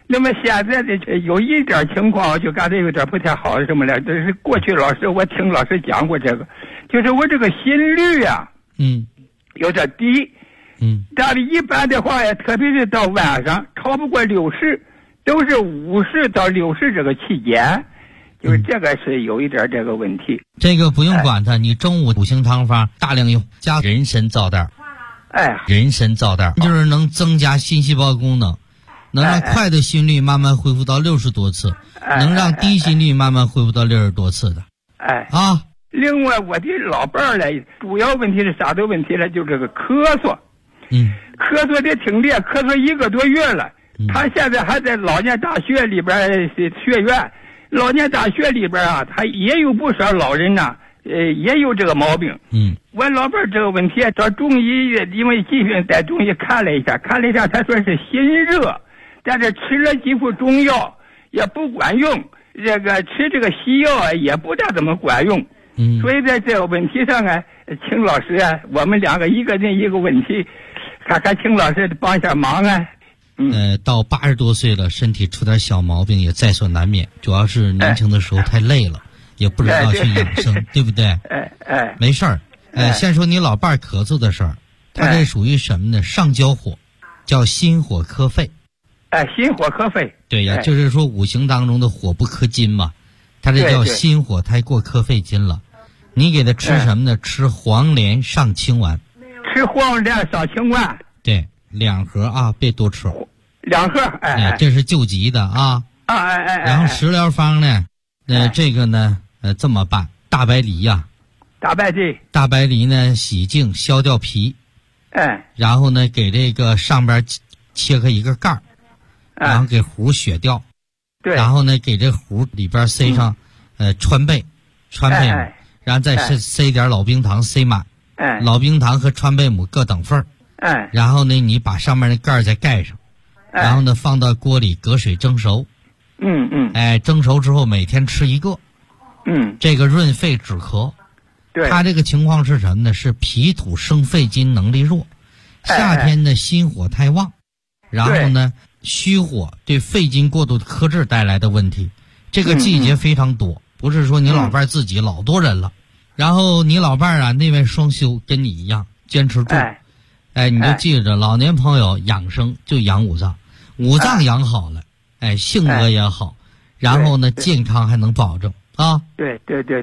那么现在的有一点情况，就感觉有点不太好，什么了？这是过去老师我听老师讲过这个，就是我这个心率啊，有点低，但是一般的话呀，特别是到晚上，超不过60，都是50到60这个期间，就是这个是有一点这个问题。 这个不用管它，你中午五行汤方大量用，加人参皂袋。人参皂袋就是能增加心细胞功能，能让快的心率慢慢恢复到60多次，能让低心率慢慢恢复到60多次的。 另外我的老伴儿嘞，主要问题是啥的问题呢？就这个咳嗽，咳嗽的挺厉害，咳嗽1个多月了。他现在还在老年大学里边学院，老年大学里边啊，他也有不少老人呐，也有这个毛病。我老伴儿这个问题找中医，因为疾病在中医看了一下，他说是心热，但是吃了几副中药也不管用，这个吃这个西药啊也不大怎么管用。所以在这个问题上啊，请老师啊，我们两个一个人一个问题，看看请老师帮一下忙啊。 到80多岁了，身体出点小毛病也在所难免，主要是年轻的时候太累了，也不知道去养生，对不对？没事儿。先说你老伴儿咳嗽的事儿，他这属于什么呢？上焦火，叫心火克肺。 心火克肺。 对呀，就是说五行当中的火不克金嘛，他这叫心火太过克肺金了。你给他吃什么呢？吃黄连上清丸。 吃黄连上清丸。 对，2盒啊，别多吃。 2盒， 这是救急的啊。然后食疗方呢，这个呢，这么办，大白梨呀。大白梨呢，洗净削掉皮，然后呢，给这个上边切开一个盖儿，然后给核削掉，然后呢，给这核里边塞上川贝母，然后再塞点老冰糖，塞满，老冰糖和川贝母各等份儿，然后呢，你把上面的盖儿再盖上，然后呢，放到锅里隔水蒸熟，蒸熟之后每天吃1个，这个润肺止咳。他这个情况是什么呢？是脾土生肺金，能力弱，夏天的心火太旺，然后呢虚火对肺金过度的克制带来的问题。这个季节非常多，不是说你老伴自己，老多人了。然后你老伴啊，内外双修，跟你一样坚持住。你就记着，老年朋友养生就养五脏，五脏养好了，性格也好，然后呢健康还能保证啊。 对，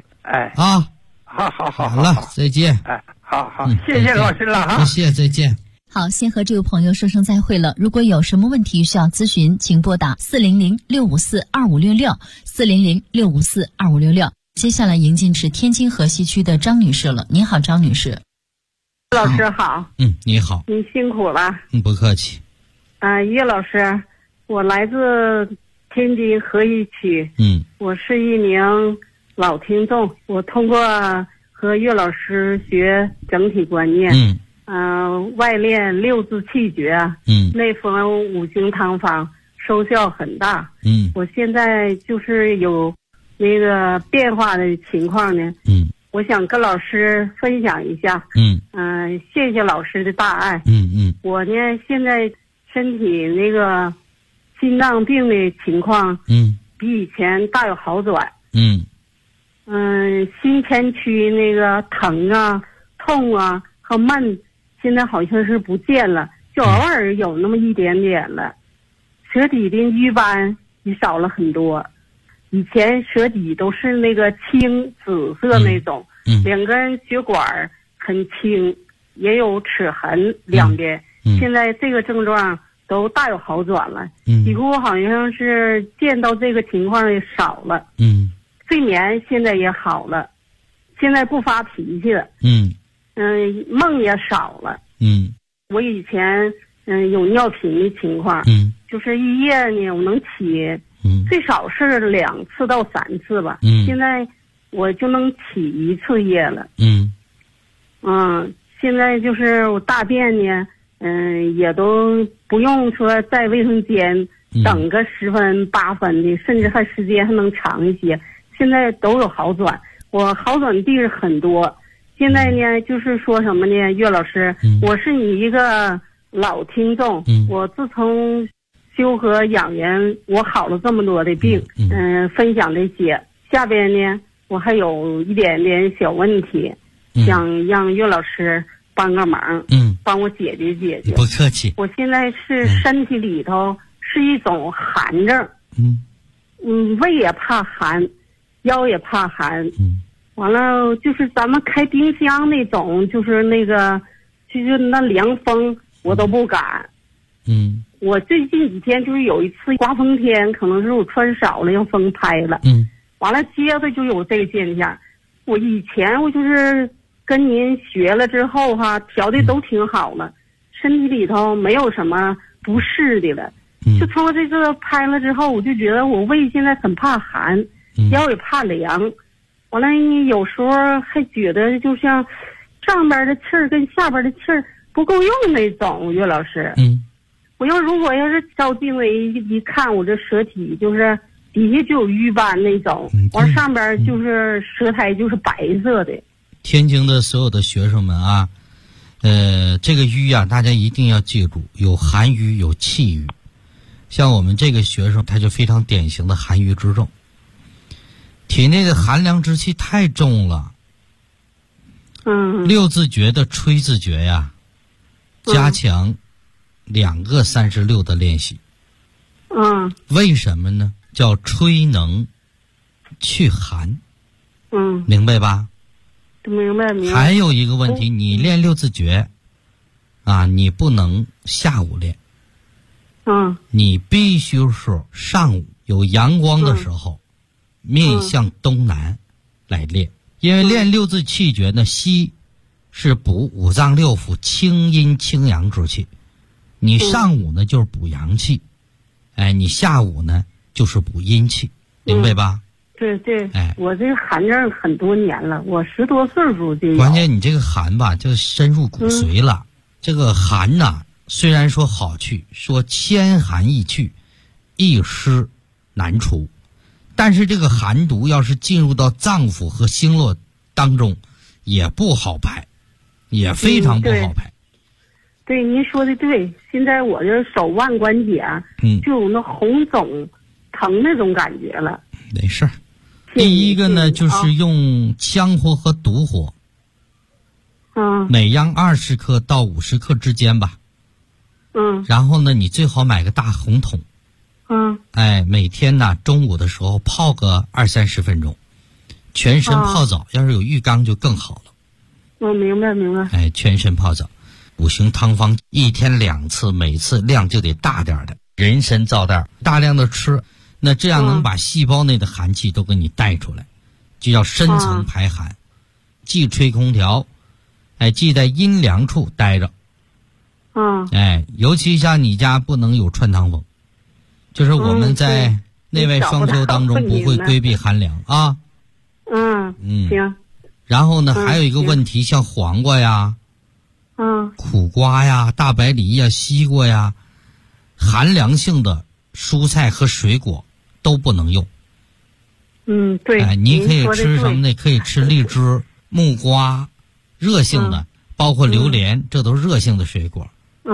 好了，再见。 好，谢谢老师了哈。 谢谢，再见。 好，先和这位朋友说声再会了。如果有什么问题需要咨询，请拨打400-654-2566，400-654-2566。接下来迎进是天津河西区的张女士了。你好，张女士。 老师好。 你好。 你辛苦了。 不客气。 叶老师，我来自天津河西区。我是一名老听众，我通过和岳老师学整体观念，外练6字气诀，内服五行汤方，收效很大。我现在就是有那个变化的情况呢，我想跟老师分享一下。谢谢老师的大爱。我呢现在身体那个心脏病的情况，比以前大有好转。心前区那个疼啊、痛啊和闷，现在好像是不见了，就偶尔有那么一点点了。舌底的瘀斑也少了很多，以前舌底都是那个青紫色那种，两根血管很青，也有齿痕两边。现在这个症状都大有好转了，几乎好像是见到这个情况也少了。睡眠现在也好了，现在不发脾气了。梦也少了。我以前有尿频的情况，就是一夜呢我能起最少是2次到3次吧。现在我就能起1次夜了。现在就是我大便呢，也都不用说在卫生间等个10分8分的，甚至还时间还能长一些。现在都有好转，我好转的地儿很多。现在呢，就是说什么呢，岳老师，我是你一个老听众。我自从学修和养元，我好了这么多的病，分享这些。下边呢，我还有一点点小问题，想让岳老师帮个忙，帮我解决解决。 不客气。 我现在是身体里头是一种寒症，胃也怕寒，腰也怕寒，完了就是咱们开冰箱那种，就是那个，就是那凉风我都不敢。我最近几天就是有一次刮风天，可能是我穿少了，让风拍了。完了接着就有这个现象。我以前我就是跟您学了之后哈，调的都挺好了，身体里头没有什么不适的了。就通过这个拍了之后，我就觉得我胃现在很怕寒，腰也怕凉。完了有时候还觉得就像上边的气儿跟下边的气儿不够用那种。岳老师，我如果要是照镜子一看，我这舌体就是底下就有瘀斑那种，完上边就是舌苔就是白色的。 天津的所有的学生们啊，这个瘀啊，大家一定要记住，有寒瘀有气瘀。像我们这个学生，他就非常典型的寒瘀之症，体内的寒凉之气太重了。六字诀的吹字诀呀，加强2个36的练习。为什么呢？叫吹能去寒。明白吧？ 明白。 还有一个问题，你练六字诀啊，你不能下午练。你必须是上午有阳光的时候，面向东南来练。因为练六字气诀呢，西是补五脏六腑清阴清阳之气，你上午呢就是补阳气，你下午呢就是补阴气，明白吧？ 对，我这个寒症很多年了，我10多岁时候就有。 关键你这个寒吧，就深入骨髓了。这个寒呐，虽然说好去，说千寒易去，一湿难除，但是这个寒毒要是进入到脏腑和经络当中，也不好排，也非常不好排。 对，您说的对。现在我这手腕关节就有那红肿疼那种感觉了。 没事儿。第一个呢，就是用羌活和独活，每样20克到50克之间吧。然后呢，你最好买个大红桶。每天呢中午的时候泡个20-30分钟，全身泡澡，要是有浴缸就更好了。 明白。 全身泡澡，5行汤方1天2次，每次量就得大点的，人参皂袋大量的吃，那这样能把细胞内的寒气都给你带出来，就叫深层排寒。既吹空调，既在阴凉处待着。尤其像你家不能有穿堂风，就是我们在内外双修当中不会规避寒凉啊。 行。 然后呢，还有一个问题，像黄瓜呀、苦瓜呀、大白梨呀、西瓜呀，寒凉性的蔬菜和水果都不能用。 对。 你可以吃什么呢？可以吃荔枝、木瓜，热性的，包括榴莲，这都是热性的水果。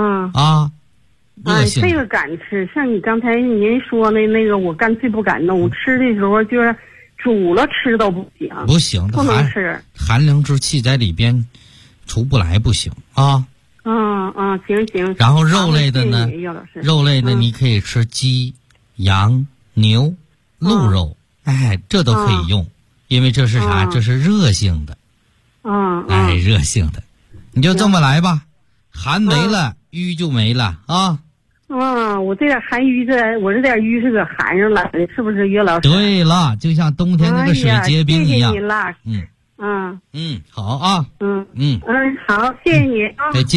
热性。 这个敢吃，像你刚才您说的那个，我干脆不敢弄。吃的时候就是煮了吃都不行。 不行， 不能吃。 寒凉之气在里边出不来，不行啊。 行。 然后肉类的呢，肉类的你可以吃鸡、羊、牛、鹿肉，这都可以用，因为这是啥？这是热性的。热性的，你就这么来吧。寒没了，瘀就没了啊。 我这点寒瘀我这点瘀是搁寒上了，是不是岳老师？ 对了，就像冬天那个水结冰一样。 谢谢您了。 好啊。 好，谢谢你啊。 再见。